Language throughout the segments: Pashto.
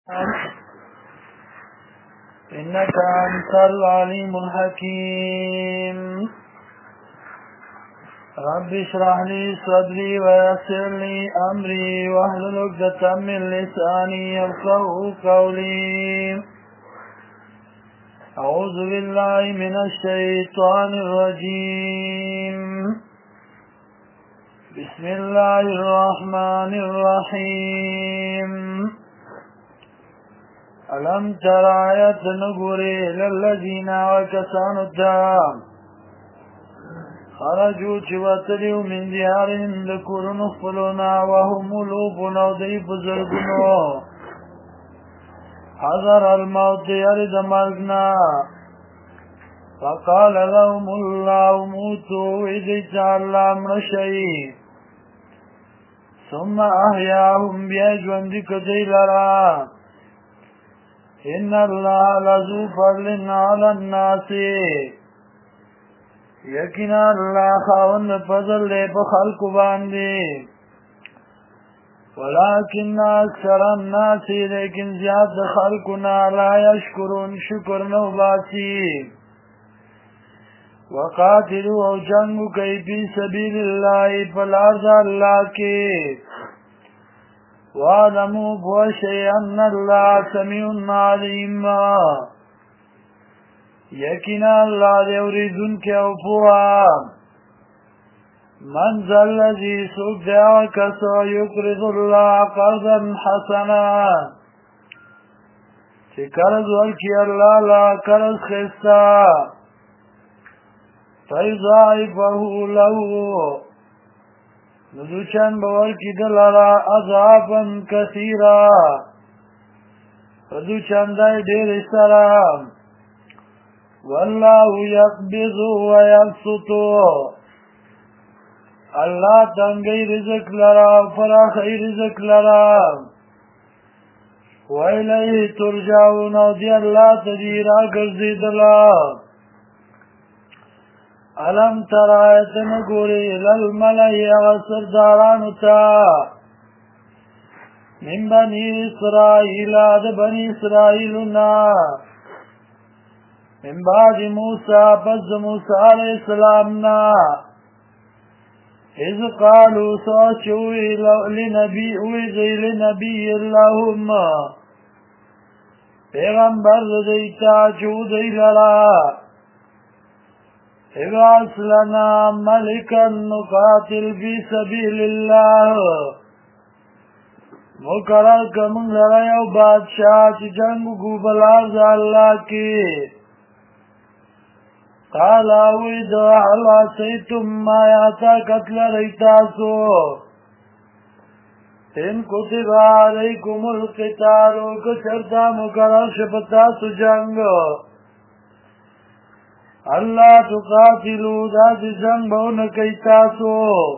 إنك أنت العليم الحكيم. رب اشرح لي صدري ويسر لي أمري واحلل عقدة من لساني يفقهوا قولي. أعوذ بالله من الشيطان الرجيم. بسم الله الرحمن الرحيم. ألم تر آية نقري للذين وكسانوا الدام خرجوا چواتلیو من دیارهم دکورن خپلونا وهم ملوبون او دی بزرگنو حذر الموت یرد مرگنا فقال لهم الله موتوا ویدیت اللہ مرشئی ثم احیاهم بیجوندی کدی لرا ان اللہ لذو فضل علی الناس یقینا اللہ خاوند فضل لے بخلق باندے ولكن اکثر الناس لیکن زیاد خلقنا لا یشکرون شکر نو باسی وقاتلوا او جنگو کئی فی سبیل اللہ فلارض اللہ کے وَاعْلَمُوا بوشی ان اللہ سمیع علیم یقینا اللہ دے اوریدن کے اوپوا من ذا الذی سوک دیا کسو یقرض اللہ قرضا حسنا چی قرض ورکی اللہ لا قرض خستا فیضائفہو لہو نزوچن بورکی دلارا اضعافا کثیرا نزوچن دائی دیر سرام واللہ یقبض ویبسط اللہ تنگی رزق لرا فراخی رزق لرا ویلیہ ترجعون او دی اللہ تدیرا گرزی دلا علم ترائیتن گوری للملئی اغسر دارانتا من بنی اسرائیل آد بنی اسرائیلنا من بعد موسیٰ پس موسیٰ علیہ السلامنا اذ قالوا سوچوی لنبی اللہم پیغمبر دیتا چودی لرا ابعث لنا ملکا نقاتل فی سبیل اللہ مقرر کمون لرا یو بادشاہ چی جنگو کو بلارز اللہ کی قال اوید حلا سیتم ما یاتا قتل ریتاسو ان کتب علیکم القتالو کچرتا مقرر شپتاسو جنگ اللہ تقاتلو دا جنگ بون کیتاسو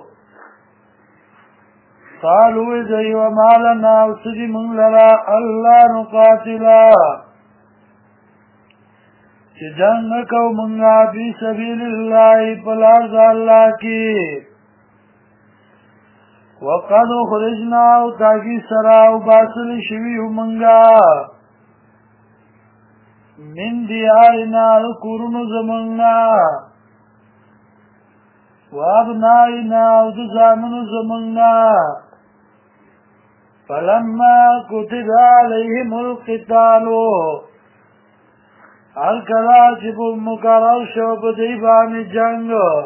قالو ازی ومالنا اسجی من لرا اللہ نقاتلا چی جنگ کو منگا فی سبیل اللہ پلارز اللہ کی وقد خرجناو تاکی سراو باصل شویو منگا من دیارنا کورن زمنگا وابنائنا ودزامن زمنگا فلما کتب علیہم القتالو الکلا چب مقرر شو بدیبان جنگ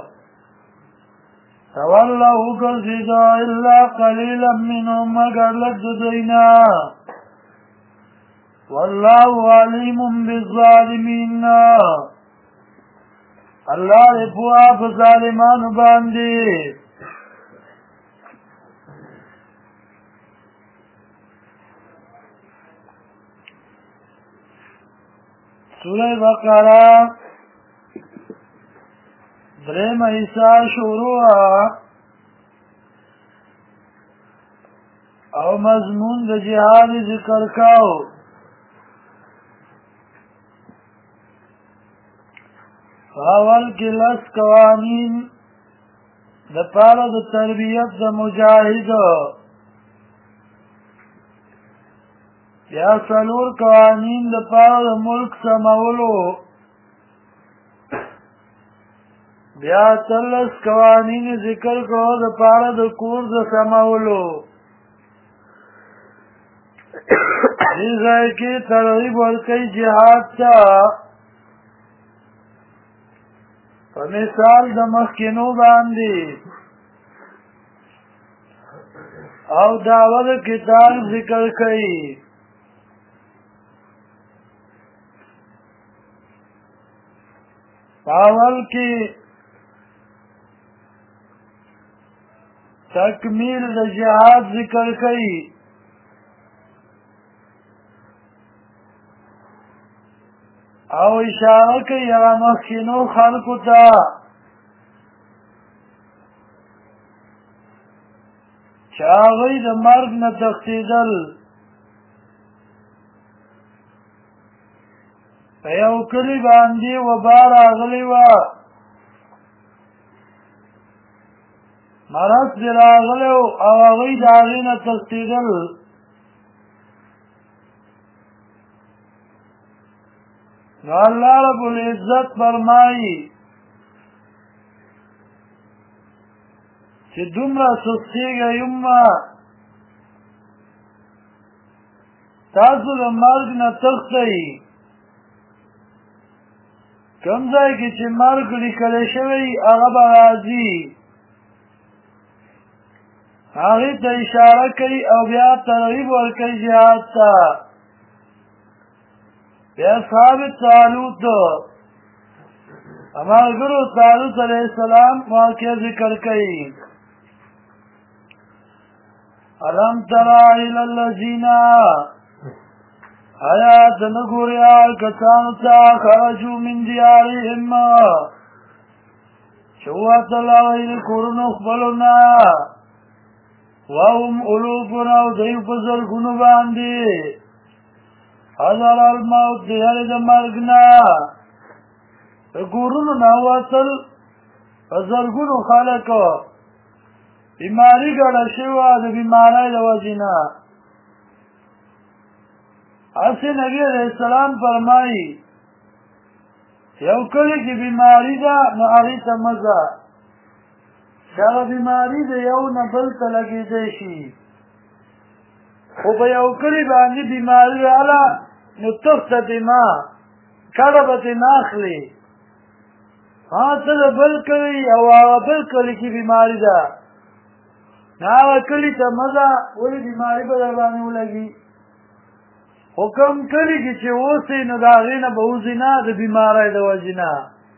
تولہو گزیدو الا قلیلا منهم مگر لگ دینا واللہ علیم بالظالمین اللہ رفوا بظالمان باندی سورہ بقرہ درم حصہ شروع او مضمون د جہاد ذکر کاو اول کی لس قوانین د پاره د تربیت د مجاهد بیا څلور قوانین د پاره د ملک سمولو، بیا 13 قوانین ذکر کړو د پاره د کور د سمولو. دې ځای کې ترغیب ورکوي جهاد ته په مثال د مخکینو باندې، او دعوه د کتاب ذکر کوي. اول کې تکمیل د جهاد ذکر کوي، او اشاره کوي هغه مخکینو خلقو ته چې هغوی د مرګ نه تښتېدل. په یو کلي باندې وبا راغلی وه، مرض دې راغلی و او هغوی د هغې نه تښتېدل. نو الله رب العزت فرمایي چې دومره سستېږئ مه، تاسو د مرګ نه تښتئ. کوم ځای کې چې مرګ لیکلی شوی هغه به راځي، هغې ته اشاره کوي او بیا ترغیب ورکوي جهاد ته. بیا اصحاب طالوت ملګرو طالوت علیه السلام واقعه ذکر کوي. الم تر الی الذین آیا ته نه ګورې هغه کسانو ته خرجوا من دیارهم چې ووتل هغوی د کورونو خپلو نه، وهم الوف او دوی په زرګونو باندې، حذر الموت د یارې د مرګ نه د کورونو نه ووتل، په زرګونو خلک بیماري ګډه شوې وه د بیمارۍ د وجې نه. هسې نبي علیه السلام فرمایي یو کلي کې بیماري ده نو هغې ته مه ځه، چې هغه بیماري د یو نه بل ته لګېدی شي. خو په یو کلي باندې بیماري راغله نو تخته دې مه، کډه به دې نه اخلي. ته د بل کلي او هغه بل کلي کې بیماري ده نو هغه کلي ته مه ځه، ولې بیماري به در باندې ولګي. خو کوم کلي کې چې اوسې نو د هغې نه به وځي نه د بیمارۍ د وجې نه.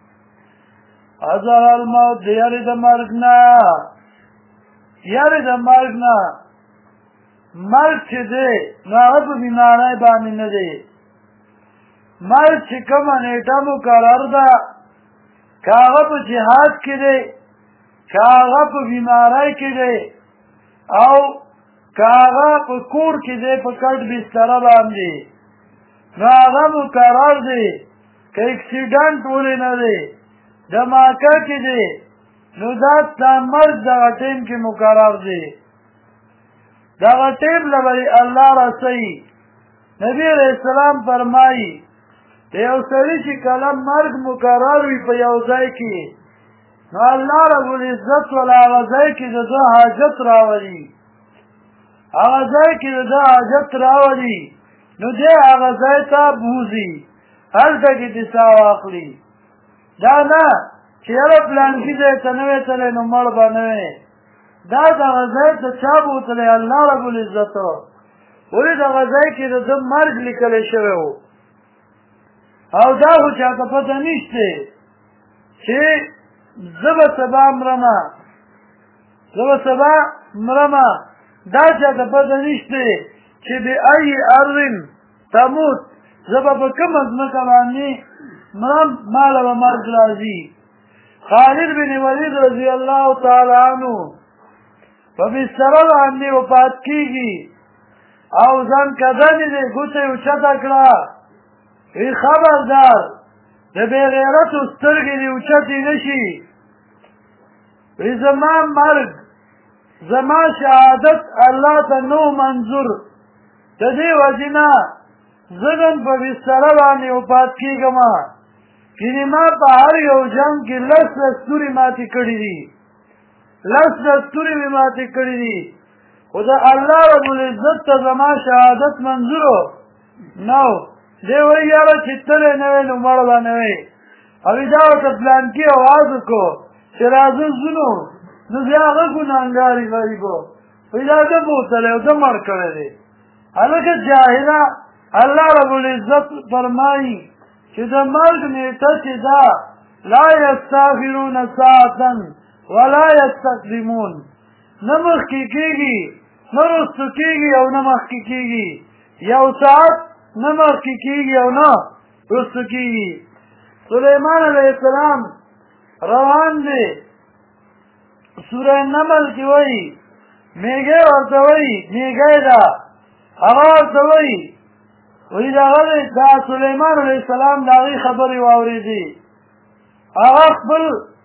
حذر الموت د یارې د مرګ نه، یارې د مرګ نه. مرګ چې دی نو هغه په بیمارۍ باندې نه دی، مرګ چې کومه نیټه مقرر ده، که هغه په جهاد کې دی، که هغه په بیمارۍ کې دی، او که هغه په کور کې دی په کټ بستره باندې، نو هغه مقرر دی. که اکسیډنټ ولې نه دی، دماکه کې دی، نو دا ستا مرګ دغه ټیم کې مقرر دی، دغه ټیم له به الله رسوي. نبي علیه السلام فرمایي د یو سړي چې کله مرګ مقرر وي په یو ځای کې، نو الله رب العزت ولا هغه ځای کې د ده حاجت راولي، هغه ځای کې د ده حاجت راولي، نو دی هغه ځای ته بوځي، هلته کې دې ساه واخلي. دا نه چې یاره پلانکي ځای ته نه وې تللی نو مړ به نه وې، دا دغه ځای ته چا بوتلی؟ الله رب العزت. ولې دغه ځای کې د ده مرګ لیکلی شوی و، او دا خو چاته پته نشته چې زه به سبا مرمه، زه به سبا مرمه، دا چاته پته نشته چې بأي ارض تموت، زه به په کومه ځمکه باندې مرم، ماله به مرګ راځي. خالد بن ولید رضی الله تعالی عنه په بستره باندې وفات کېږي او ځان کدنې دی، ګوته یې اوچته کړه، وی خبردار د بې غیرتو سترګې دې اوچتې نه شي، وی زما مرګ، زما شهادت الله ته نو منظور، د دې وجې نه زه نن په بستره باندې وفات کېږم کینې ما په هر یو جنګ کې لس ستوري ماتې کړي دي لس ستوري مې ماتې کړي دي خو د الله رب العزت ته زما شهادت منظور نو دی وایي یاره چې تللی نه وی نو مړ به نه وی او دا ورته پلانکي اواز وکړو چې راځه ځونو نو بیا هغه ګناهګار غریب وایي دا ده بوتلی او ده مړ کړی دی هلکه جاهله الله رب العزت فرمایي چې د مرګ نیټه چې ده لا یستاخرون ساعتا ولا یستقدمون نه مخکې کېږي نه رستو کېږي او نه مخکې کېږي یو ساعت نه مخکې کېږي او نه رستو کېږي سلیمان علیه السلام روان دی سوره نمل کې وایي میږی ورته وایي میږی ده هغه ورته وایي وایي دا سلیمان علیه السلام د هغې خبرې واورېدې هغه خپل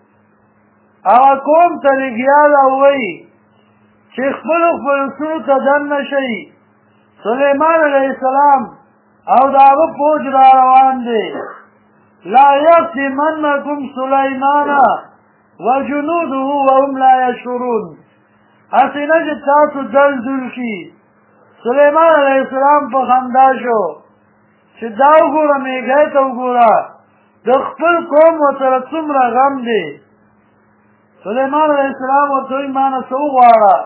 هغه قوم ته لګیا ده وایي چې خپلو سرو ته دننه شئ سلیمان علیه السلام او د هغه فوج را روان دی لا یفتمنکم سلیمان وجنوده وهم لا یشعرون هسې نه چې تاسو دلدل شي سلیمان علیه السلام په خندا شو چې دا وګوره میږی ته وګوره د خپل قوم ورسره څومره غم دی سلیمان علیه السلام ورته وایي ما نه څه وغواړه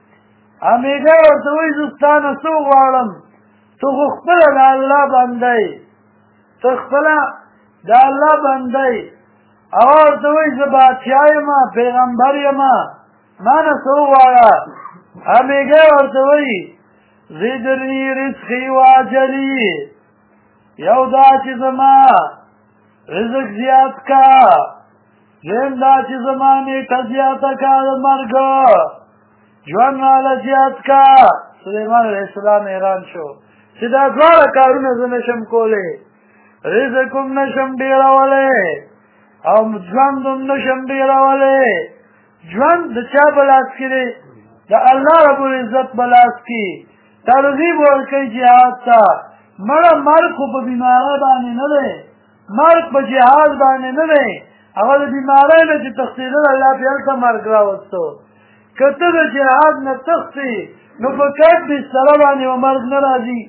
میږی ورته وایي زه ستا نه څه وغواړم ته خو خپله د الله بنده یې ته خپله د الله بنده یې هغه ورته وایي زه بادشاه یم پیغمبر یم ما نه څه وغواړه میږی ورته وایي زدنی رزقی و اجلی یو دا چې زما رزق زیات کا دویم دا چې زما نیټه زیاته کا د مرګ ژوند راله زیات کا سلیمان علیه السلام حیران شو چې دا دواړه کارونه زه نشم کولی رزق هم نشم ډېرولی او ژوند هم نشم ډېرولی ژوند د چا په لاس کې دی د الله رب العزت په لاس کې ترغیب ورکوي جهاد ته مړه مرګ خو په بیمارۍ باندې نه دی مرګ په جهاد باندې نه دی هغه د بیمارۍ نه چې تښتېدل الله پې هلته مرګ راوستو که ته د جهاد نه تښتې نو په کټ بستره باندې به مرګ نه راځي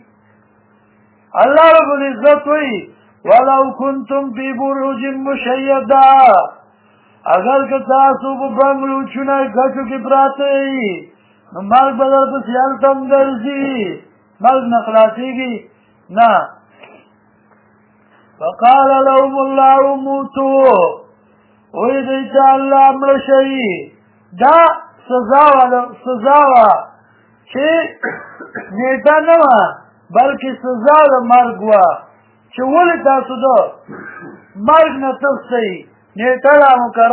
الله رب العزت وایي ولو کنتم فی بروج مشیده اگر که تاسو په بنګلوچونه ګټو کې پراته یئ نو مرګ به درپسې هلته هم ګرځي مرګ نه خلاصېږي نه فقال لهم الله موتوا وایي دوی ته الله مړه شئ دا سزا وه چې نیټه نه وه بلکې سزا د مرګ وه چې ولې تاسو د مرګ نه تښتئ نیټه را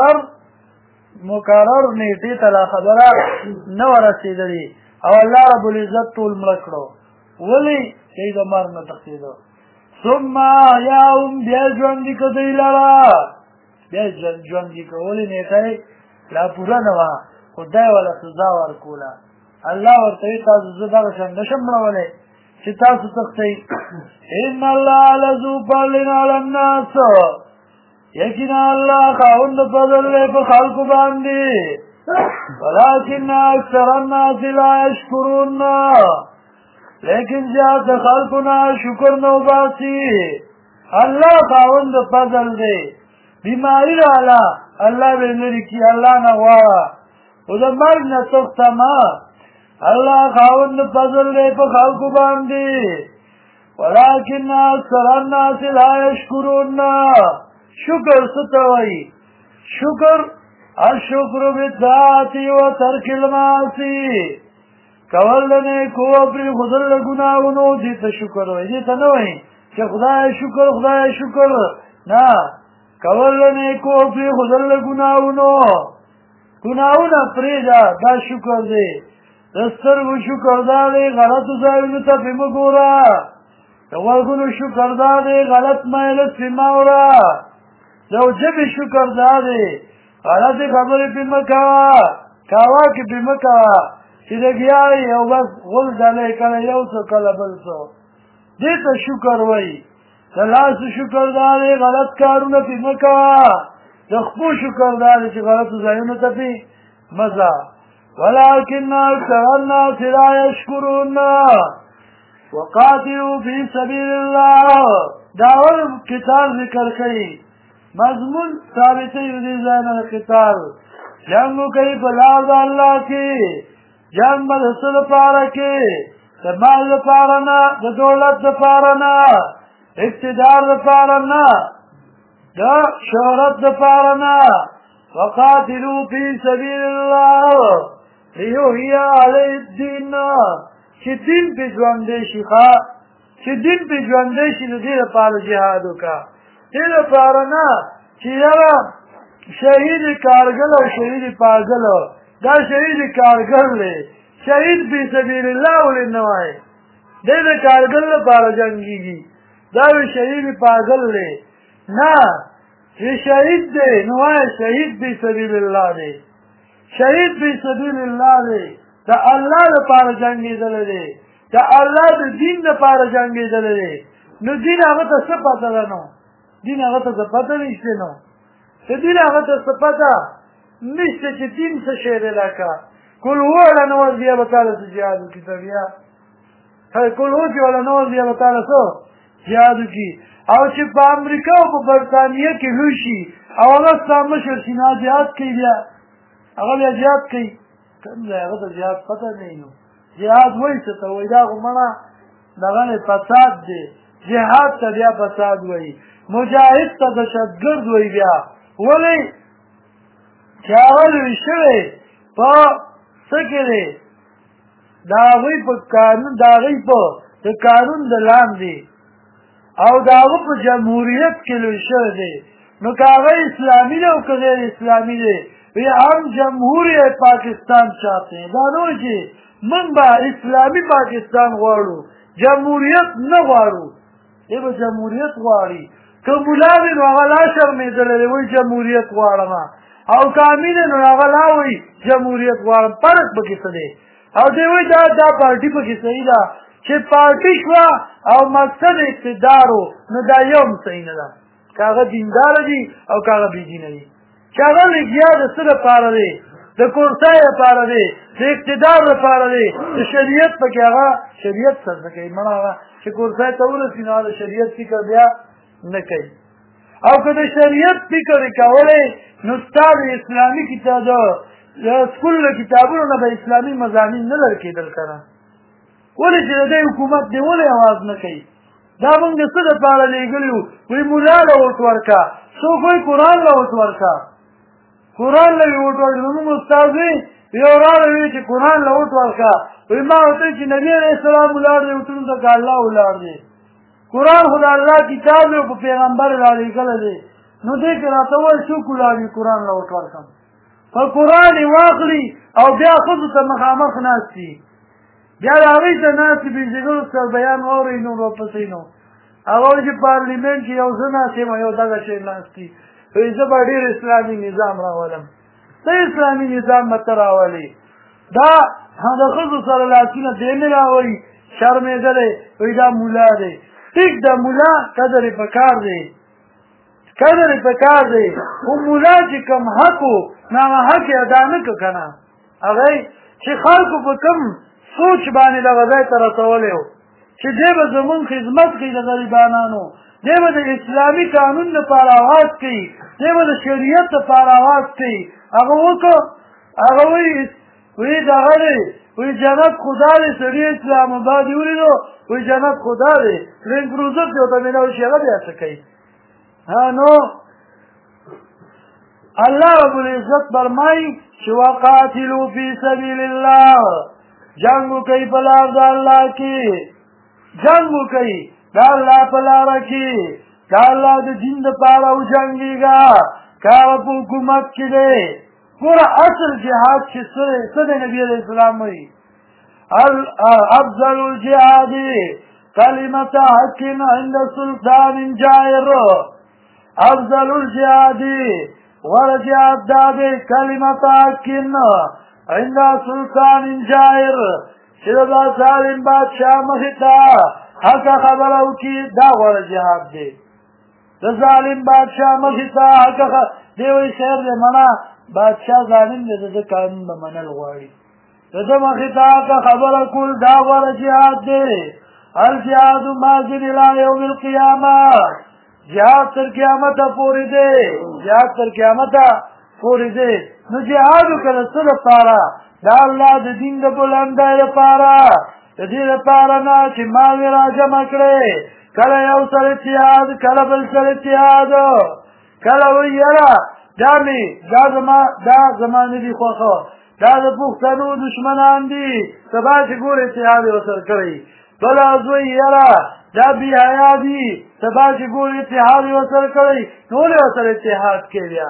مقرر نیټې ته لا خبره نه وه رسېدلې او الله رب العزت ټول مړه کړو ولې چې د مرګ نه تښتېده ثم احیاهم بیا ژوندي که دوی لره بیا ژوندي که ولې نیټه یې لا پوره نه وه خو دی وله سزا ورکوله الله ورته وایي تاسو زه دغه شان نشم مړولی چې تاسو تښتئ ان الله لذو فضل علی الناس یقینا الله خاوند فضل دی په خلکو باندې ولکن اکثر الناس لا یشکرون لیکن زیاد خلکو نه شکر نه وباسي الله خاوند فضل دی بیماری راله الله به لرې کړي الله نه غواړه خو د مرګ نه تښته مه الله خاوند فضل دی په خلکو باندې ولکن اکثر الناس لا یشکرون شکر څه ته وایي شکر الشکر بالطاعة وترک المعاصي کول د نیکو او پرېښودل د ګناهونو دې ته شکر وایي دې ته نه وایي چې خدای شکر خدای شکر نه کول د نیکو او پرېښودل د ګناهونو ګناهونه پرېږده دا شکر دی د سترګو شکر دا دی غلطو ځایونو ته پرې مه ګوره د غوږونو شکر دا دی غلط مجلس پرې مه اوره د ژبې شکر دا دی غلطې خبرې پرې مه کوه کاوا کې پرې مه کوه چې لګیا او بس غول ډالۍ کله یو څه کله بل څه دې ته شکر وایي د لاس شکر دی غلط کارونه پې مه کوه د خپو شکر دی چې غلطو ځایونو ته پې مه ځه ولكن أكثر الناس لا يشكرون وقاتلوا في سبيل الله داول قتال ذکر کړي مضمون ثابت دی ځان قتال جنگ کوي په لار د الله کې جنگ به د څه لپاره کې د مال لپاره نه د دولت لپاره نه اقتدار لپاره نه د شهرت لپاره نه وقاتلوا في سبيل الله لیحیی علیه الدین چې دین پې ژوندی شي چې دین پې ژوندی شي نو دې لپاره جهاد وکړه دې لپاره نه چې یاره شهید کارګل او شهید پازل دا شهید کارګل دی شهید فی سبیل الله ولې نه وایي دی د کارګل لپاره جنګېږي دا وی شهید پازل دی نه چې شهید دی نو وایي شهید فی سبیل الله دی شهید فی سبیل الله دی د الله لپاره جنګېدلی دی د الله د دین لپاره جنګېدلی دی نو دین هغه ته څه پته ده نو دین هغه ته څه پته نشته نو د دین هغه ته څه پته نشته چې دین څه شی دی لکه کل هو ولا نوز بیا به تاله څه جهاد وکړي ته بیا کل هو چې ولا نوز بیا به تاله څه جهاد وکړي او چې په امریکا او په برطانیه کې لوی شي او هغه ستا مشر شي نو جهاد کوي بیا هغه بیا جهاد کوي کوم ځای هغه ته جهاد پته نه وي نو جهاد وایي څه ته وایي دا خو مړه دغه فساد دی جهاد ته بیا فساد وایي مجاهد ته دهشتګرد وایي بیا ولې چې هغه لوی شوی په څه کې دی د هغوی په قانون د هغوی په د قانون د لاندې او د هغه په جمهوریت کې لوی شوی دی نو که هغه اسلامي دی او که غیر اسلامي دی हम जमहूरियत पाकिस्तान चाहते हैं दानो जी मन बा इस्लामी पाकिस्तान غواړو जमहूरियत نه غواړو ای به جمهوریت غواړي که مولا وي نو هغه لا شرمېدلی وایي جمهوریت غواړم او که امین نو هغه لا وایي جمهوریت غواړم فرق پکې څه دی او دی وایي دا پارټي پکې صحیح ده چې پارټي شوه او مقصد اقتدار و نو دا یو هم صحیح نه ده که هغه دینداره دي او که هغه بېدینه دي چې هغه لګیا د څه لپاره دی د کورسۍ لپاره دی د اقتدار لپاره دی د شریعت پکې هغه شریعت څه زده کوي مړه هغه چې کورسۍ ته ورسي نو د شریعت فکر بیا نه کوي او که د شریعت فکر یې کولی نو ستا د اسلامي کتاب د سکول له کتابونو نه به اسلامي مضامین نه لر کېدل که نه ولې چې د دې حکومت دی ولې اواز نه کوي دا موږ د څه دپاره لېږلي وو وایي ملا له وټ ورکه څوک وایي قرآن له وټ ورکه قرآن له وی وټ ورکړه زموږ استاد وي یو راغلی وي چې قرآن له وټ ورکړه وایي ما ورته وایي چې نبي علیه السلام ولاړ دی وټونو ته که الله ولاړ دی قرآن خو د الله کتاب دی او په پیغمبر رالیږلی دی نو دې کې راته ووایي څوک ولاړ وي قرآن له وټ ورکړم په قرآن یې واخلي او بیا ښځو ته مخامخ ناست وي بیا د هغوی ته ناست وي بېزېګرو سره بیان واورئ نو ورپسې نو هغه وایي چې پارلیمنټ کې یو زه ناست یم یو دغه شی ناست دي وایي زه به ډېر اسلامي نظام راولم څه اسلامي نظام به ته راولې دا د ښځو سره لاسونه دی نه راولي شرمېدلی وایي دا ملا دی ټیک د ملا قدر یې په کار دی قدر یې په کار دی خو ملا چې کوم حق و نو هغه حق یې ادا نه کړه که نه هغه چې خلکو په کوم سوچ باندې دغه ځای ته رسولی و چې دی به زمونږ خدمت کوي د غریبانانو دی به د اسلامي قانون لپاره آواز کوي دی به د شریعت لپاره آواز کوي هغه وکړه هغه وایي دغه دی وایي جنت خدا دی سړي اسلام آباد یې ولیدو وایي جنت خدا دی رینګ کروزر دی ورته میلاو شي هغه بیا څه کوي نو الله رب العزت فرمایي چې وقاتلو فی سبیل الله جنګ وکئ په لار د الله کې جنګ وکئ د الله په لاره کې د الله د دین دپاره وجنګېږه که هغه په حکومت کې دی پوره اصل جهاد چې څه دی نبي علیه السلام وایي افضل الجهاد کلمة حق عند سلطان جائر افضل الجهاد غوره جهاد دا دی کلمة حق عند سلطان جائر چې دا ظالم بادشاہ مخې ته حق خبره وکړي دا غوره جهاد دی د ظالم بادشاہ مخې ته حق دی وایي خیر دی منه بادشاہ ظالم دی د قانون به منل غواړي د ده مخې ته حق خبره کول دا غوره جهاد دی الجهاد ماضٍ الى یوم القیامه جهاد تر قیامته پورې دی جهاد تر قیامته پورې دی نو جهاد وکړه څه دپاره د الله د دین د بلندۍ لپاره د دې لپاره نه چې مالې راجمع کړې کله یو سره اتحاد کله بل سره اتحاد کله وایي یاره دا زما نه دي خوښه دا د پښتنو دشمنان دي سبا چې ګور اتحاد یې ورسره کړی بله از وایي یاره دا بې حیا دي سبا چې ګور اتحاد یې ورسره کړی نو ولې ورسره اتحاد کوې بیا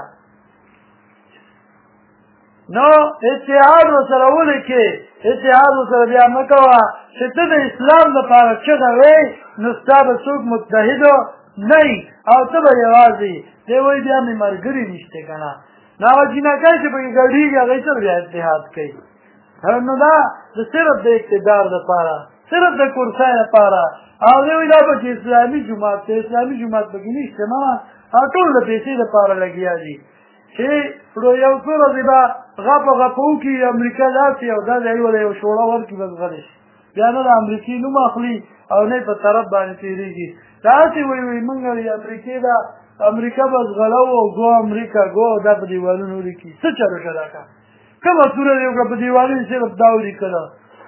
نو اتحاد ورسره ولې کې اتحاد ورسره بیا مه کوه چې ته د اسلام دپاره چغه وی نو ستا به څوک متحد نه او ته به یوازې دی وایي بیا مې ملګري نشته که نه نو هغه جینکۍ چې پکې ګډېږي هغوی سره بیا اتحاد کوي نو دا صرف د اقتدار دپاره صرف د کرسۍ دپاره او دی وایي دا پکې اسلامي جومات دی اسلامي جومات پکې نشته ماما ټول د پیسې دپاره لګیا دي چې یو څو ورځې به غپه غپه وکړي امریکا داسې او دا دی وله یو شوړه ورکړي بس غلی شي بیا نه د امریکې نوم اخلي او نه په طرف باندې تېرېږي داسې وایي موږ امریکې دا امریکا بس غلو او ګو امریکا ګو دا په دیوالونو ولیکي څه چلو شه دا کار کومه توره دې وکړه په دیوالونو صرف دا ولیکله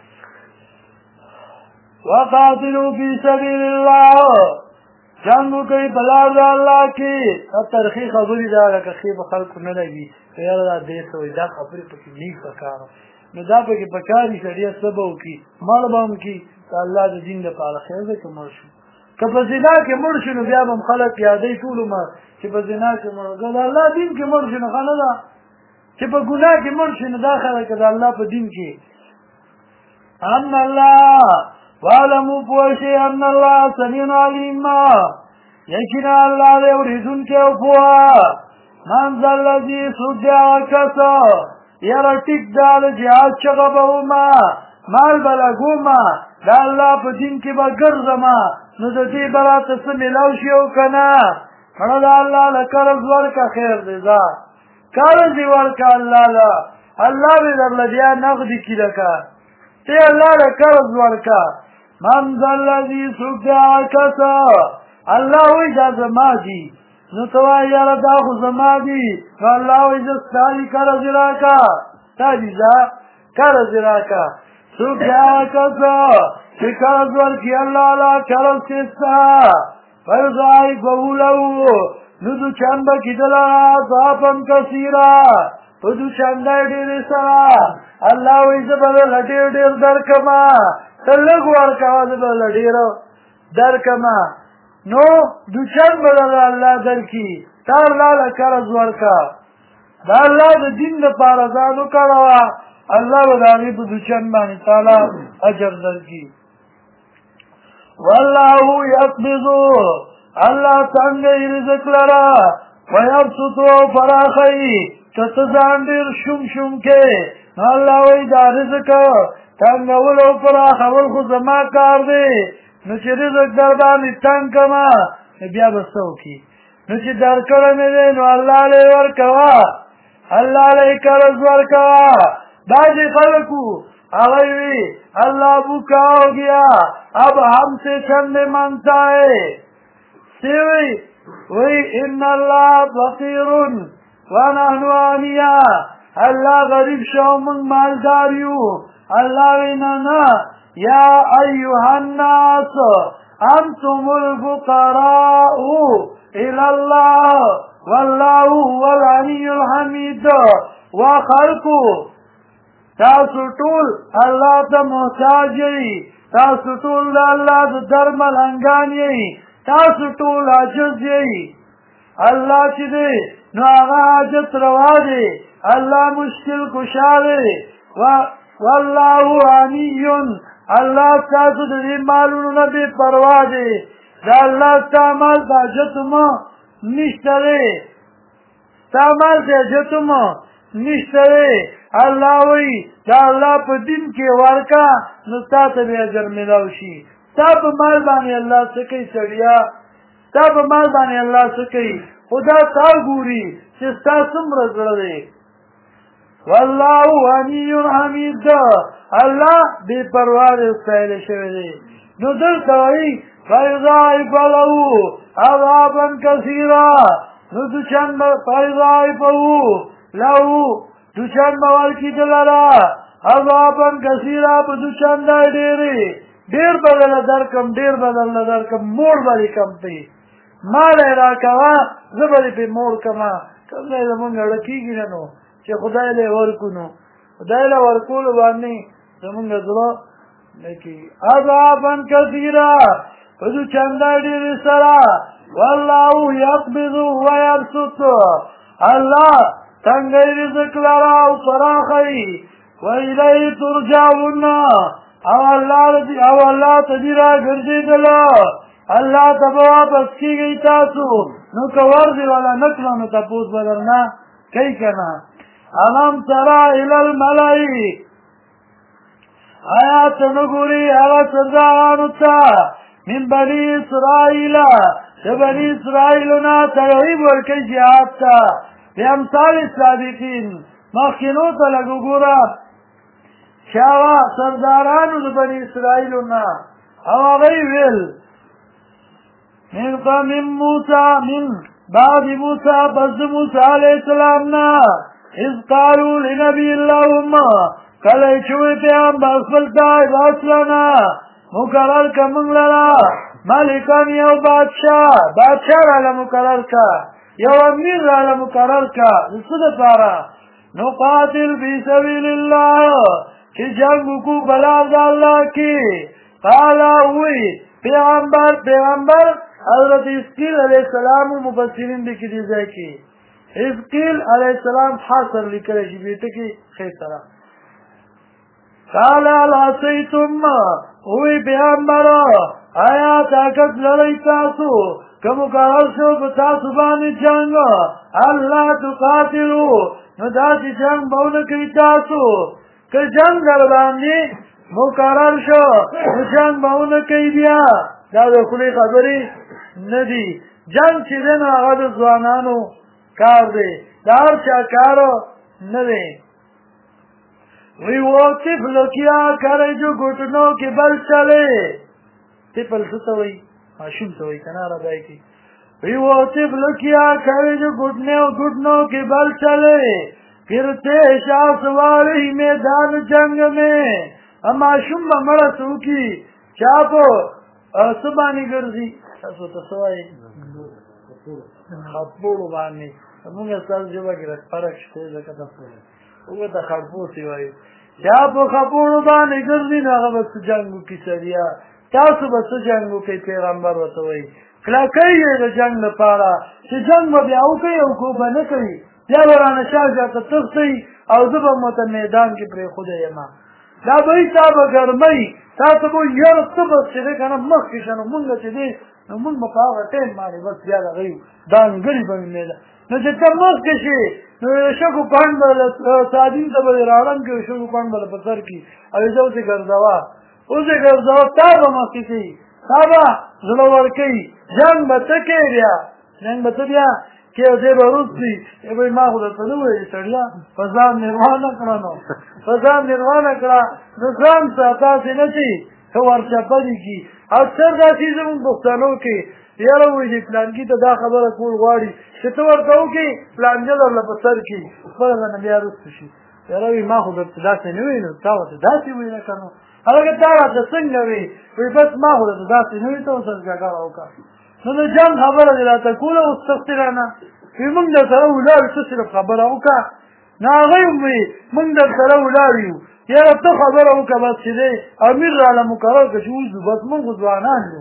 وقاتلوا فی سبیل الله جنگ وکړئ په لار د الله کې ترخې خبرې دا لکه ښې به خلکو نه لګي که یاره دا دې څه وایي دا خبرې پکې نه پکار نو دا پکې پکار وي سړی څه به وکړي مړ به هم کړي د الله د دین دپاره خیر دی که مړ شو که په زنا کې مړ شو نو بیا به هم خلک یادوي ټول عمر چې په زنا کې مړ د الله دین کې مړ شو نو ښه نه ده چې په ګناه کې مړ شو نو دا خلک د الله په دین کې ان الله واعلموا پوښي ان الله سميع عليم یقینا الله دې ورېدونکی او پوه من ذا الذي صدع کسا یاره ټیک دا د جهاد چغه به ومه مال به لګومه د الله په دین کې به ګرځمه نو د دې به راته څه میلاو شي او که نه مړه د الله له قرض ورکه خیر دی ځه قرض یې ورکه الله له الله به درله بیا نغدي کي لکه ته الله له قرض ورکه من ذا الذي صدع کسا الله وایي دا زما دي نو ته وایې یاره دا خو زما دي نو الله وایي زه ستا دي قرض یې راکه ستا دي ځه قرض یې راکه څوک هغه کسه چې قرض ورکړي الله له قرض کې ستا فیضاعفه له نو دوچند به کړي دله ضعفا کثیرا په دوچنده یې ډېرې سره الله وایي زه به درله ډېر ډېر درکړمه ته لږ ورکوه زه به درله ډېر درکړمه نو دوچند به درله الله درکړي تا الله له قرض ورکړه د الله د دین دپاره ځان وکړوه الله به د هغې په دوچند باندې تعالی اجر درکړي والله یقبض الله څنګه رزق لره ویبسط او پراخوي که ته ځان ډېر شوم شوم کې نو الله وایي دا رزق تنګول او پراخول خو زما کار دی نو چې رزق در باندې تنګ کړمه نو بیا به څه وکړي نو چې درکړی مې دی نو الله له یې ورکوه الله له یې قرض ورکوه بعضې خلکو هغوی وي الله بوکا ہو گیا اب ہم سے چند مانگتا ہے سوی وی ان اللہ فقیر ونحن اغنیاء اللہ غریب شو من مالداریو اللہ ویننا یا ایوہ الناس انتم الفقراء الى اللہ واللہ هو الغنی الحمید وخلقو تاسو ټول الله ته محتاج یې تاسو ټول د الله د در ملنګان یې تاسو ټول عاجز یې الله چې دی نو هغه حاجت روا دی الله مشکل کشا دی والله غنی الله تاسو د دې مالونو نه بې پروا دی د الله ستا مال د حاجت مو نشته دی ستا مال د حاجت مو نشته دی الله وی دا الله په دین کې ورکا نو تاسو به اجر ملاو شي تا په مال باندې الله څه کوي سړیا تا په مال باندې الله څه کوي خدا تا ګوري چې تاسو څومره زړه دی والله غنی حمید الله بے پروا دی استایل شوی دی نو دلته وایي فیضاعف له عذابا کثیرا نو دوچان فیضاعفه له دوچان ورکي دلاره عذابا کثیرا په دوچان دی ډېر بدل درکم مور باندې کم دی مال را کوا زبر په مور کما کله زمونږ لکېږي نو چې خدای له ورکو نو خدای له ورکول باندې زمونږ زړه لکې عذابا کثیرا په دوچان دی سره والله يقبض ويبسط الله څنګه رزق لرا او فراخي وإليه ترجعون او الله تدیرا ګرځیدل الله تبوا بس کیږي تاسو نو کور دی والا نکلو نو تاسو بدرنا کوي کنه الم ترى الى الملائکه آیات نګوري هغه سردارانو ته من بني اسرائیل بني اسرائیل نا ترغیب ورکړي جهاد ته بامثال الصادقین مخکینو ته لګورا شاوا سردارانو د بني اسرائیل نا هغه ویل من بعد موسى بس موسى عليه السلام نا اذ قالوا لنبي اللهم کله چوي پیغمبر خپلتا واسلنا مقرر کمنګ لرا مالکان یو بادشاہ را مقرر کا یو امیر را مقرر کا څه د پاره نو قاتل فی سبیل الله چې جنگ کو بلا د الله کې قال وی پیغمبر حضرت اسقیل علیہ السلام مفسرین دې کې دي ځکه اسقیل علیہ السلام حاصل لیکل شي بیت کې خیسرا قال الاسیتم وی پیغمبر آیا طاقت لرئ تاسو کوم کار شو په تاسو باندې جنگ الله تقاتلو نو دا چې جنگ باندې کوي تاسو که جنگ در باندې مقرر شو جنگ باندې کوي بیا دا د خپل خبرې نه دي جنگ چې نه هغه د ځوانانو کار دی دا هر چا کار نه دی وی وہ طفل کیا کرے جو گھٹنوں کے بل چلے طفل ستوئی معشوم توئی کنارہ بائی کی وی وہ طفل کیا کرے جو گھٹنوں کے بل چلے پھرتے شاہ سواری میدان جنگ میں معشوم بمڑا سوکی چاپو سبانی گرزی تاسو تسوائی خطبولو بانی مونږ تاسو جواب کې فرق شته ځکه تاسو وګ د خربوسي وای یا په خپلو باندې ګرځي نه هغه بس جنگو کې سړیا تاسو بس جنگو کې پیغمبر وته وای کله کوي د جنگ لپاره چې جنگ بیا او کوي او کو باندې کوي یا ورانه شاجه ته تختی او زبر مت میدان کې پر خوده یما دا به تاسو ګرمي تاسو مو یو څه بس چې کنه مخ کې شنو مونږ چې دې مونږ په هغه ټیم باندې بس بیا لغوي دا انګړي باندې نو چې تموس کې شي نو شګو پاندل سادین ته به راړم کې شګو پاندل په سر کې او زه اوسې ګرځاوا تا به مخکې شي تا زړه ورکوي جنګ به ته کې بیا جنګ به ته بیا کې دې به وروستي به ما خو درته نه ویل سړیا په ځان نروانه کړه نو ځان ساتاسې نه شي ته ورچپه دي کي اکثر داسې زموږ پښتنو کې یاره وایي چې پلانکي ته دا خبره کول غواړي چې ته ورته وکړې پلانجه درله په سر کې خپله نه بیا وروسته شي یاره وایي ما خو درته داسې نه وایي نو تا ورته داسې وایي نه که نو هغه تا راته څنګه وایي وایي بس ما خو درته داسې نه وایي ته ورسره جګړه وکړه نو د جنګ خبره دې راته کوله اوس سختې رانه وایي موږ در سره ولاړو څه صرف خبره وکړه نو هغه یې وایي موږ در سره ولاړ یو یاره ته خبره وکړه بس چې دی امیر راله مقرر کړه چې وځو بس موږ خو ځوانان یو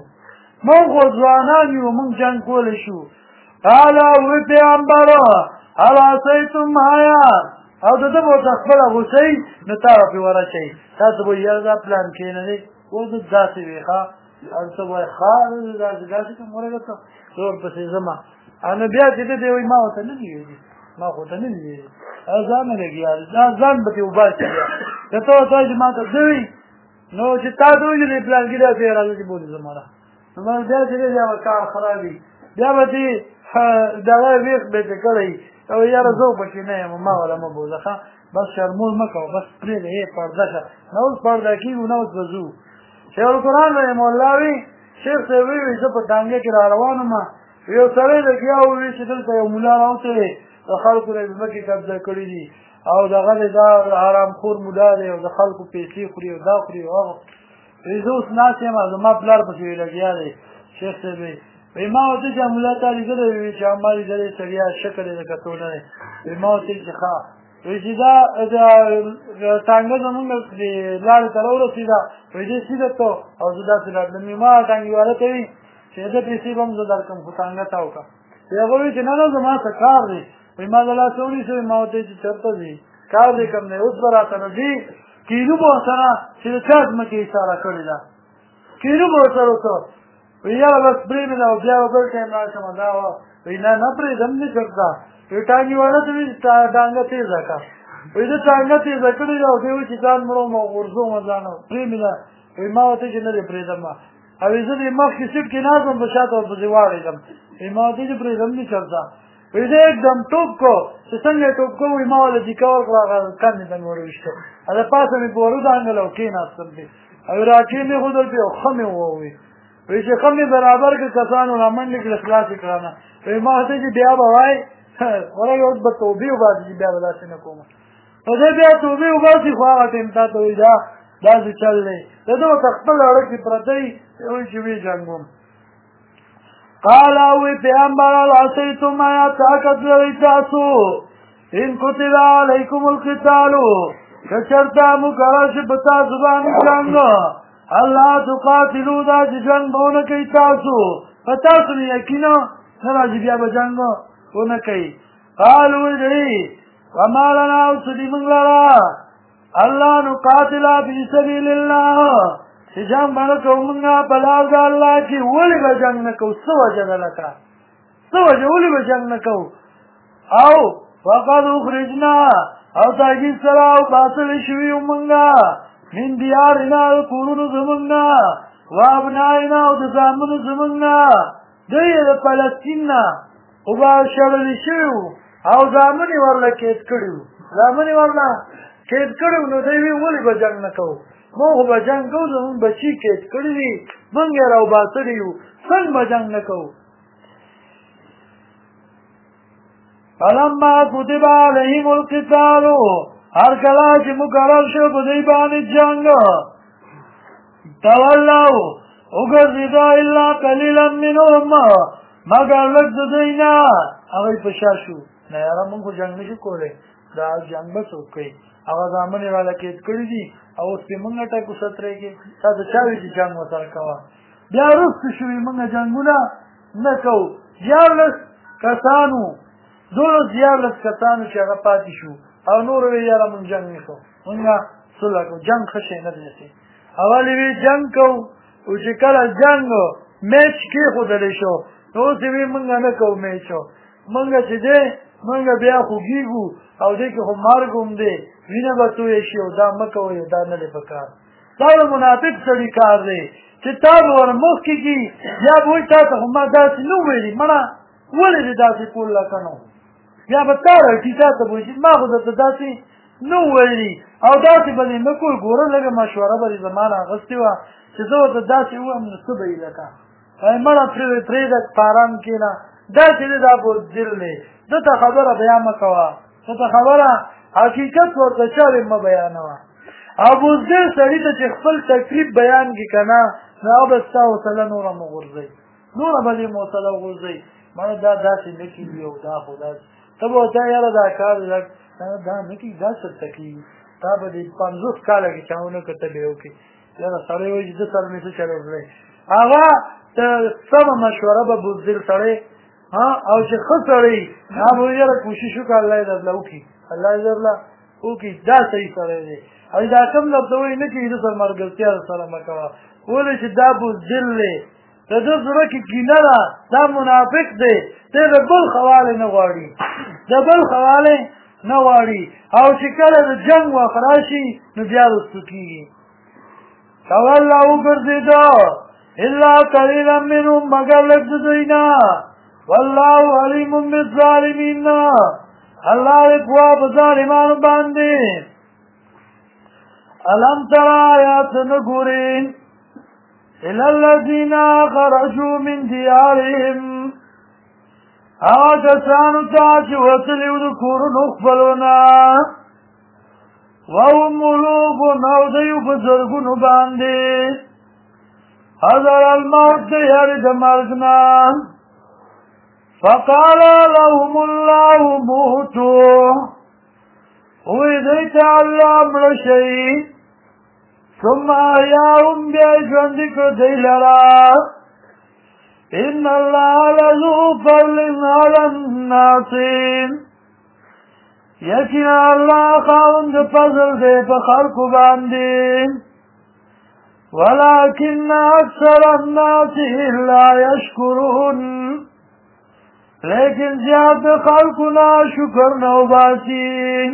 موږ جنګ کولی شو قال وی پیغمبره هل عصیتم آیا او د ده به ورته خپله غوسئ نو تا به پرې ورچئ تاسو به یاره دا پلان کې نه دی اوس داسې وي ښه او ته به وایې ښه داسې کوم ورګه ته زه ورپسې ځمه نو بیا چې دی وایي ما ورته نه دي ویلي ما خو ته نه دي ځان نه لګیا ځان به ته وباسي ته ته چې ما ته دوی نو چې تا دوی دې پلان کې راځي راځي بولی زماره نو ما بیا چې دا کار خرابي بیا به دې دا ویښ به کړی او یاره زه پکې نه یم ما ولا مه بوزه بس شرمول مه کوه بس پرېږده یې پرده شه نه اوس پرده کېږو نه اوس به ځو شیخ القرآن رحم الله وي شیخ صاحب ووي زه په ټانګه کې را روان وم یو سړی لګیا ووي چې دلته یو ملا راوتلی د خلکو نه یې ځمکې قبضه کړي دي او دغه دی دا حرامخور ملا دی او د خلکو پیسې خوري او دا خوري او هغه وایي زه اوس ناست یم زما پلار پسې لګیا دی شیخ صاحب وایي ما ورته چې ملا تا لیدلی وي چې ما لیدلی سړیا شکل یې د کتو نه دی وایي ما ورته چې ښه وایي چې دا ټانګه زمونږ لارې ته راورسېده وایي دې سیده تو او زه داسې راتلم ما ټانګې والا ته وي چې زه پیسې به هم زه درکړم خو ټانګه تا وکړه هغه وایي چې نه نه زما څه کار دی وایي ما د لاسه ونیسه ما ورته چې چېرته ځي کار دی کوم دی اوس به راته نه ځي کینو به ورسره چې د چا ځمکې اشاره کړې ده کینو به ورسره ورته وایي یاره بس پرېږده او بیا به بل ټایم راشم دا وه وایي نه نه پرېږدم نه چېرته وایي ټانګې والا ته وایي ټانګه تېزه کړه وایي زه ټانګه تېزه کړې ده او دی وایي چې ځان مړوم او غورځوم ځان پرېږده وایي ما ورته چې نه دی پرېږدم او زه دې مخکې سیټ کې ناست وم په شاته ورپسې واړېدم وایي ما ورته چې پرېږدم نه چېرته وایي زه एकदम ټوپ کو چې څنګه یې ټوپ کو وایي ما ورله دیکه ورکړه هغه کن مې ته مې ورویشته د پاسه مې په ورودانګل او کېناستم پې او راکې مې ښودل پې او ښه مې ووایي وایي چې ښه مې برابر کړه کسانو را منډې کړه خلاصې کړه وایي ما ورته چې بیا به وایي ورګې اوس به توبې وباسي چې بیا به داسې نه کوم نو دی بیا توبې وباسي خو هغه ټایم تا ته وایي دا داسې چل دی د ده ورته خپل اړه کې پرته وي وایي چې ویې جنګوم قال وی پیغمبر عصیتم آیا طاقت لرئ تاسو ان کتب علیکم القتال کچرتا مقرر شي په تاسو باندې جنګ الله تقاتلوا دا چې جنګ به ونه کوي تاسو په تاسو نه یقینا نه راځي بیا به جنګ ونه کوي قالوا دی وما لنا اوسدي موږ لرا الله نقاتل فی سبیل الله چې جنګ باندې کوو موږ په لار د الله کې ولې به جنګ نه کوو څه وجه ده لکه څه وجه ولې به جنګ نه کوو او وقد اخرجنا او تاکید سره او باطل شوي یو موږ من دیارنا کورونو زموږ نه وابناینا او د زامنو زموږ نه دوی د فلسطین نه وباشړل شوي او زامن یې ورله قید کړي وو زامن یې ورله قید کړي وو نو دوی ویل ولې به جنګ نه کوو موږ خو به جنګ کوو زموږ بچي قید کړي دي موږ یې راوباسلي یو څنګه به جنګ نه کوو فلما کتب علیهم القتال هر کله چې مقرر شو په دوی باندې جنګ تولوا وګرځېده الا قلیلا منهم مگر لږ د دوی نه هغوی په شا شو نه یاره موږ خو جنګ نشو کولی دا جنګ به څوک کوي هغه زامن یې راله قید کړي دي او اوس پې موږ ټکو سترېږي تا ته چا وي چې جنګ ورسره کوه بیا وروسته شوي موږ جنګونه نه کوو 14 کسانو 12 کسانو چې هغه پاتې شو او نور وی یاره موږ جنګ نه کوو موږ صلح کوو جنګ ښه شی نه دی اول وی جنګ کوو او چې کله جنګ میچ کېښودلی شو نو اوس یې وی موږ نه کوو میچ موږ چې دی موږ بیا خوږېږو او دې کې خو مرګ هم دی وینه به تویې شي او دا مه کوئ دا نه دی پکار دا د منافق سړي کار دی چې تا به ور مخکې کړي بیا به وایي تا ته خو ما داسې نه ویلي مړه ولې دې داسې کول لکه نه بیا به تا راټي تا ته به وایي چې ما خو درته داسې نه ویلي او داسې به دې نه کوی ګوره لږه مشوره به دې زما نه اخیستې وه چې زه ورته داسې ووایم نو څه به یې لکه مړه پرېږده په ارام کښېنه داسې دی دا بزدل دی ده ته خبره بیا مه کوه ده ته خبره حقیقت ورته چارې مه بیانوه او بزدل سړي ته چې خپل تکلیف بیان کړي که نه نو هغه به ستا حوصله نوره مو غورځوي نوره به دې حوصله غورځوي مړه دا داسې نه کېږي او دا خو داسې ته به ورته یاره دا کار دا نه کېږي دا چېرته کېږي تا به دې 50 کاله کې چا ونه کړه ته به یې وکړې یاره سړی وایي چې ده سره مې څه چل وکړی هغه سمه مشوره به بزدل سړی او چې ښه سړی هغه به یاره کوشش وکړه الله یې درله وکړي الله یې درله وکړي دا صحیح سړی دی او دا کوم درته وایي نه کېږي ده سره ملګرتیا سره مه کوه ولې چې دا بزدل دی د ده زړه کې کینه ده دا منافق دی دی د بل خواله نه غواړي د بل خواله نه غواړي او چې کله د جنګ وخت راشي نو بیا رسو کېږي توله وګرځېده الا قليلا منهم مگر لږ د دوی نه والله علیم بالظالمین الله دې پوه په ظالمانو باندې الم تر آیات نه ګورې إلى الذين خرجوا من ديارهم هغه کسانو ته چې وتلي وو د کورونو خپلونه وهم ملوک او دوی په زرګونو باندې حضر الموت د یارې د مرګ نه فقال لهم الله موتوا وی دوی ته الله مړه شئ ثم احیاهم بیا ژوندي کړ دوی لرا ان الله لذو فضل علی الناس یقینا الله خاوند فضل دی په خلقو باندې ولكن اکثر الناس لا یشکرون لیکن زیاد خلقنا شکر نو باسی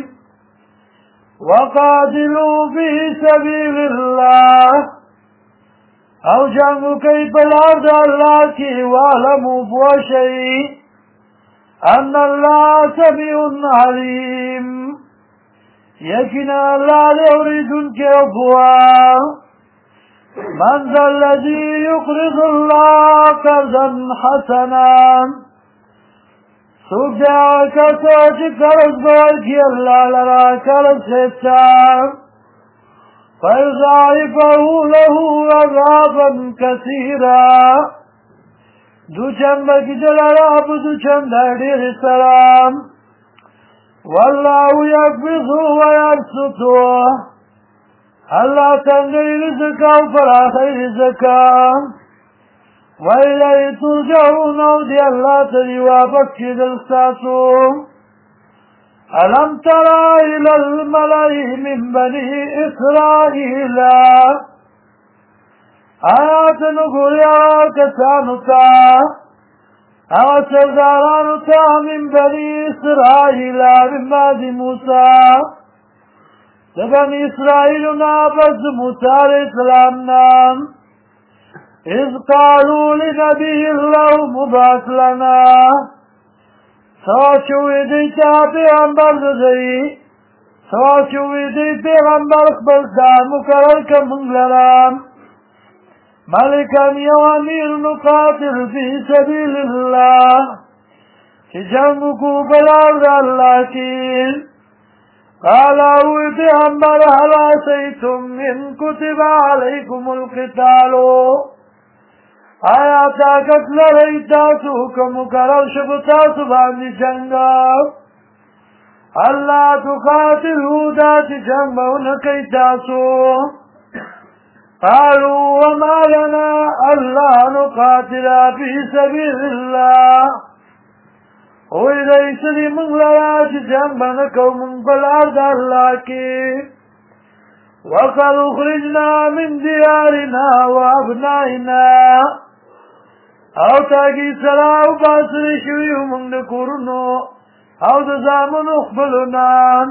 وقاتلوا في سبيل الله او جنگو کئی پلار دا اللہ کی وعلموا بوشئی ان اللہ سمیع علیم یقینا اللہ لیوریدن کے ابوا من ذا الذي يقرض الله قرضا حسنا سوک دیا کسو چی قرض بورکی اللہ لرا قرض خیچا فَيُضَاعِفَهُ لَهُ عَذَابًا كَثِيرًا دو چند کی جلالہ دو چند دیر سلام واللہ یقبض ویبسط اللہ تنگی رزقا و فراخی رزقا وَإِلَيْهِ تُرْجَعُونَ دی اللہ تری واپس کی دلستاسو أَلَمْ تَرَ إِلَى الْمَلَئِ مِنْ بَنِي إِسْرَائِيلَ آیات نگویا کسانو تا او سردارانو تا من بنی اسرائیل من بعد موسیٰ بنی اسرائیلنا بس موسیٰ علیہ السلام نام اذ قالوا لنبي الله مبعث لنا سوچوی دیتا پیغمبر دزئی سوچوی دی پیغمبر خبردا مقرر کمونگ لرام ملکن یو امیر نقاتل فی سبیل اللہ چی جنگو کو بلار دا اللہ کی قالوی پیغمبر حلا سیتم ان کتب علیکم القتالو آیا طاقت لرئی تاسو که مقرر شب تاسو باندی جنگا اللہ تقاتلو دا چی جنگ بونکی تاسو قالوا وما لنا اللہ نقاتل فی سبیل اللہ اوی دیس دی منگ لرا چی جنگ بنکو منگ بلار دا اللہ کی وقد اخرجنا من دیارنا و ابنائنا او تاکی سراو باسر شویو منگ دکورنو او دزامن اخبلنان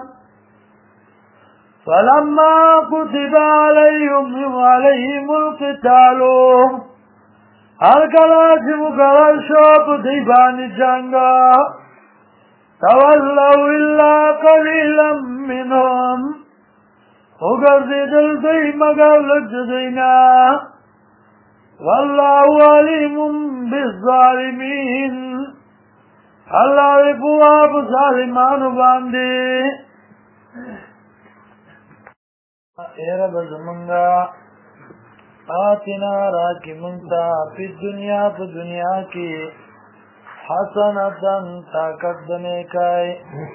فلما كتب عليهم القتالو هر کلا چی مقرر شو پا دیبانی جنگا تولو الا قلیلا منهم اگرزی دل دی مگر لگ دینا واللہ علیم بالظالمین اللہ رفوا بظالمان باندے اے رب زمانگا آتنا راکی منتا فی الدنیا پا دنیا کی حسنتاً طاقت دنے کائے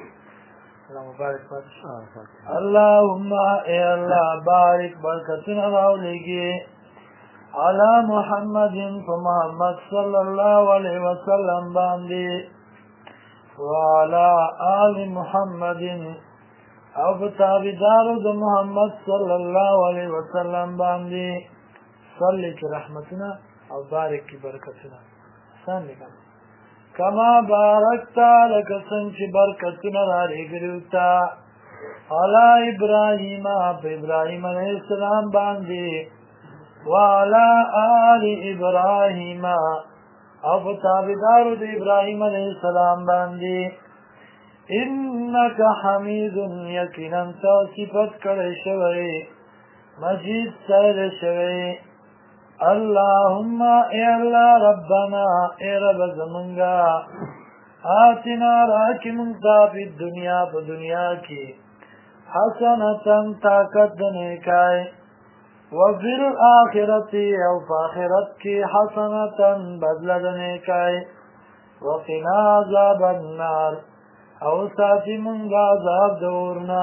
اللہم اے اللہ بارک برکتنا راولے علی محمد محمد صلی اللہ علیہ وسلم باندے وعلى آل محمد او بتابدارو د محمد صلی اللہ علیہ وسلم باندے صلی کی رحمتنا او بارک کی برکتنا سان لگا کما بارکتا لکه څنګه چې برکتونه را لېږلي تا علی ابراهیم په ابراهیم علیه السلام باندې وعلى آل ابراهیم او په تابعدارو د ابراهیم علیه السلام باندې انک حمید یقینا ته صفت کړی شوی مجید سره شوی اللهم اے اللہ ربنا اے رب زمنگا آتنا راکی منتا فی الدنیا پا دنیا کی حسنتا طاقت دنیکائی وفی الاخرتی او فاخرت کی حسنتا بدل دنیکائی وقنا عذاب النار او ساتی منگا عذاب دورنا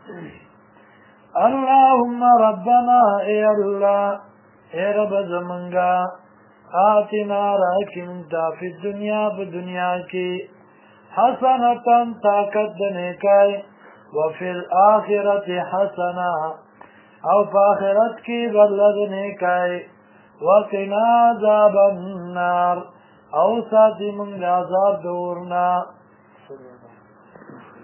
اللهم ربنا اے اللہ اے رب زمنگا آتنا راکی منتا فی الدنیا پا دنیا کی حسنتا طاقت دنیکائی وفی الاخرت حسنا او فاخرت کی بدل دنیکائی وقنا عذاب النار او ساتی منگا عذاب دورنا